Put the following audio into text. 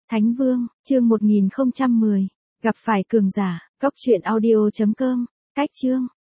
Thánh Vương, chương 1010, gặp phải cường giả, góc truyện audio.com, cách chương.